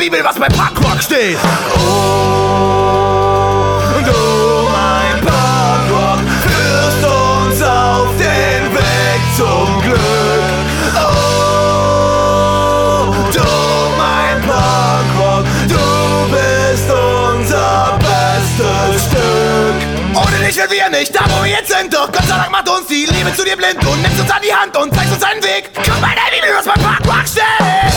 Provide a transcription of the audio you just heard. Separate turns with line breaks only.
Bibel, was bei Punkrock steht. Oh, du mein Punkrock, führst uns auf den Weg zum Glück. Oh, du mein Punkrock, du bist unser bestes Stück. Ohne dich wären wir nicht da, wo wir jetzt sind. Doch Gott sei Dank macht uns die Liebe zu dir blind und nimmst uns an die Hand und zeigst uns einen Weg. Guck mal, der Bibel, was bei Punkrock steht.